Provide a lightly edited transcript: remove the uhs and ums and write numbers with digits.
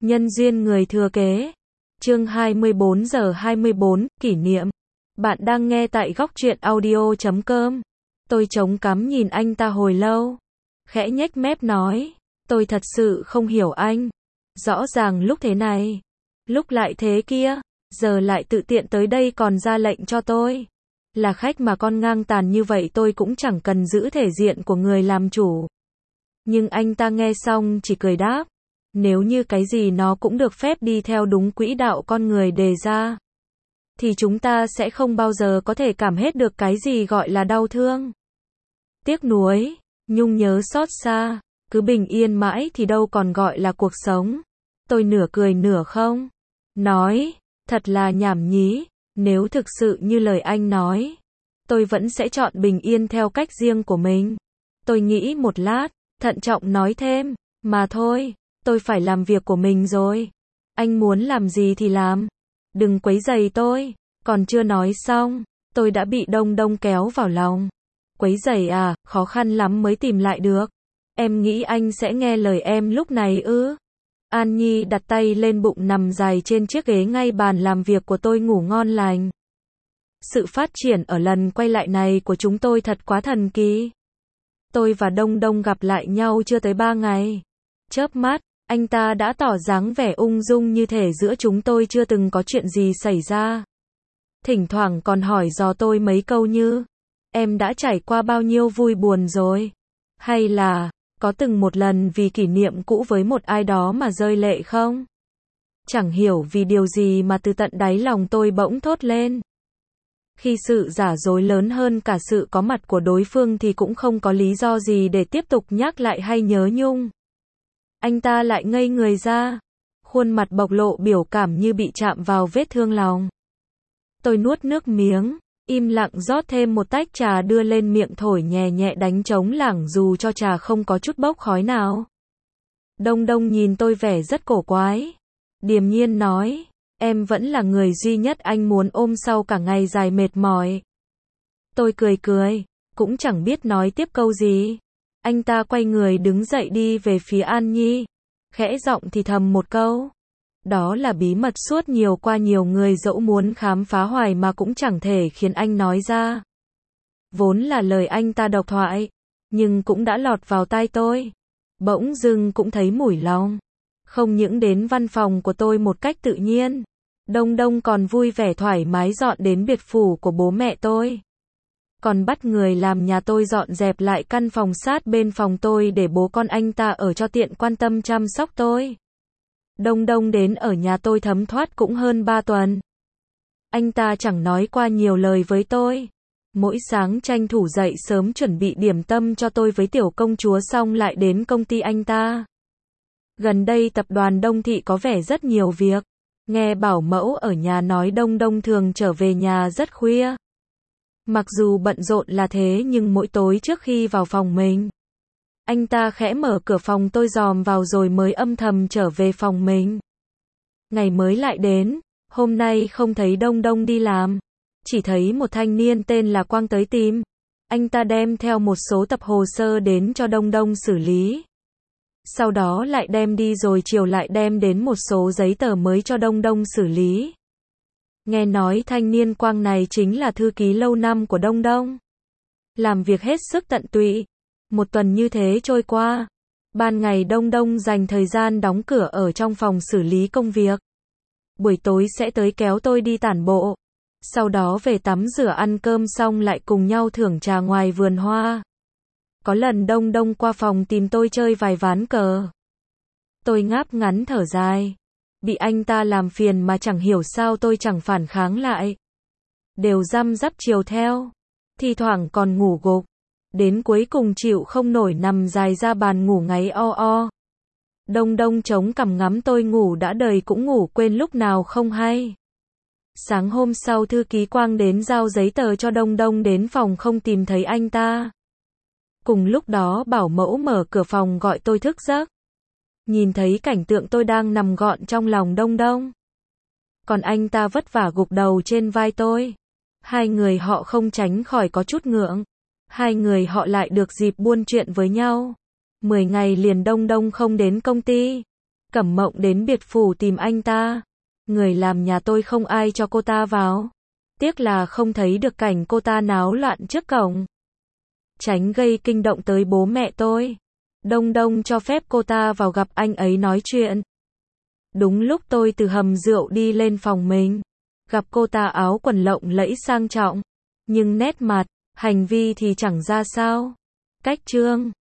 Nhân duyên người thừa kế. Chương 24 giờ 24, kỷ niệm. Bạn đang nghe tại góc truyện audio.com. Tôi chống cằm nhìn anh ta hồi lâu. Khẽ nhếch mép nói. Tôi thật sự không hiểu anh. Rõ ràng lúc thế này, lúc lại thế kia, giờ lại tự tiện tới đây còn ra lệnh cho tôi. Là khách mà con ngang tàn như vậy tôi cũng chẳng cần giữ thể diện của người làm chủ. Nhưng anh ta nghe xong chỉ cười đáp. Nếu như cái gì nó cũng được phép đi theo đúng quỹ đạo con người đề ra, thì chúng ta sẽ không bao giờ có thể cảm hết được cái gì gọi là đau thương, tiếc nuối, nhung nhớ xót xa. Cứ bình yên mãi thì đâu còn gọi là cuộc sống. Tôi nửa cười nửa không nói, thật là nhảm nhí. Nếu thực sự như lời anh nói, tôi vẫn sẽ chọn bình yên theo cách riêng của mình. Tôi nghĩ một lát, thận trọng nói thêm, mà thôi, tôi phải làm việc của mình rồi. Anh muốn làm gì thì làm, đừng quấy rầy tôi. Còn chưa nói xong, tôi đã bị Đông Đông kéo vào lòng. Quấy rầy à, khó khăn lắm mới tìm lại được. Em nghĩ anh sẽ nghe lời em lúc này ư? An Nhi đặt tay lên bụng nằm dài trên chiếc ghế ngay bàn làm việc của tôi ngủ ngon lành. Sự phát triển ở lần quay lại này của chúng tôi thật quá thần kỳ. Tôi và Đông Đông gặp lại nhau chưa tới 3 ngày. Chớp mắt, anh ta đã tỏ dáng vẻ ung dung như thể giữa chúng tôi chưa từng có chuyện gì xảy ra. Thỉnh thoảng còn hỏi dò tôi mấy câu như, em đã trải qua bao nhiêu vui buồn rồi? Hay là, có từng một lần vì kỷ niệm cũ với một ai đó mà rơi lệ không? Chẳng hiểu vì điều gì mà từ tận đáy lòng tôi bỗng thốt lên. Khi sự giả dối lớn hơn cả sự có mặt của đối phương thì cũng không có lý do gì để tiếp tục nhắc lại hay nhớ nhung. Anh ta lại ngây người ra, khuôn mặt bộc lộ biểu cảm như bị chạm vào vết thương lòng. Tôi nuốt nước miếng, im lặng rót thêm một tách trà đưa lên miệng thổi nhẹ nhẹ đánh trống lảng dù cho trà không có chút bốc khói nào. Đông Đông nhìn tôi vẻ rất cổ quái. Điềm nhiên nói, em vẫn là người duy nhất anh muốn ôm sau cả ngày dài mệt mỏi. Tôi cười cười, cũng chẳng biết nói tiếp câu gì. Anh ta quay người đứng dậy đi về phía An Nhi, khẽ giọng thì thầm một câu. Đó là bí mật suốt nhiều qua nhiều người dẫu muốn khám phá hoài mà cũng chẳng thể khiến anh nói ra. Vốn là lời anh ta độc thoại, nhưng cũng đã lọt vào tai tôi. Bỗng dưng cũng thấy mủi lòng. Không những đến văn phòng của tôi một cách tự nhiên, Đông Đông còn vui vẻ thoải mái dọn đến biệt phủ của bố mẹ tôi. Còn bắt người làm nhà tôi dọn dẹp lại căn phòng sát bên phòng tôi để bố con anh ta ở cho tiện quan tâm chăm sóc tôi. Đông Đông đến ở nhà tôi thấm thoát cũng hơn 3 tuần. Anh ta chẳng nói qua nhiều lời với tôi. Mỗi sáng tranh thủ dậy sớm chuẩn bị điểm tâm cho tôi với tiểu công chúa xong lại đến công ty anh ta. Gần đây tập đoàn Đông Thị có vẻ rất nhiều việc. Nghe bảo mẫu ở nhà nói Đông Đông thường trở về nhà rất khuya. Mặc dù bận rộn là thế nhưng mỗi tối trước khi vào phòng mình, anh ta khẽ mở cửa phòng tôi dòm vào rồi mới âm thầm trở về phòng mình. Ngày mới lại đến, hôm nay không thấy Đông Đông đi làm, chỉ thấy một thanh niên tên là Quang tới tìm. Anh ta đem theo một số tập hồ sơ đến cho Đông Đông xử lý. Sau đó lại đem đi rồi chiều lại đem đến một số giấy tờ mới cho Đông Đông xử lý. Nghe nói thanh niên Quang này chính là thư ký lâu năm của Đông Đông. Làm việc hết sức tận tụy. Một tuần như thế trôi qua. Ban ngày Đông Đông dành thời gian đóng cửa ở trong phòng xử lý công việc. Buổi tối sẽ tới kéo tôi đi tản bộ. Sau đó về tắm rửa ăn cơm xong lại cùng nhau thưởng trà ngoài vườn hoa. Có lần Đông Đông qua phòng tìm tôi chơi vài ván cờ. Tôi ngáp ngắn thở dài. Bị anh ta làm phiền mà chẳng hiểu sao tôi chẳng phản kháng lại. Đều răm rắp chiều theo. Thi thoảng còn ngủ gục. Đến cuối cùng chịu không nổi nằm dài ra bàn ngủ ngáy o o. Đông Đông chống cằm ngắm tôi ngủ đã đời cũng ngủ quên lúc nào không hay. Sáng hôm sau thư ký Quang đến giao giấy tờ cho Đông Đông đến phòng không tìm thấy anh ta. Cùng lúc đó bảo mẫu mở cửa phòng gọi tôi thức giấc. Nhìn thấy cảnh tượng tôi đang nằm gọn trong lòng Đông Đông. Còn anh ta vất vả gục đầu trên vai tôi. Hai người họ không tránh khỏi có chút ngượng. Hai người họ lại được dịp buôn chuyện với nhau. 10 ngày liền Đông Đông không đến công ty. Cẩm Mộng đến biệt phủ tìm anh ta. Người làm nhà tôi không ai cho cô ta vào. Tiếc là không thấy được cảnh cô ta náo loạn trước cổng. Tránh gây kinh động tới bố mẹ tôi. Đông Đông cho phép cô ta vào gặp anh ấy nói chuyện. Đúng lúc tôi từ hầm rượu đi lên phòng mình, gặp cô ta áo quần lộng lẫy sang trọng, nhưng nét mặt, hành vi thì chẳng ra sao. Cách trương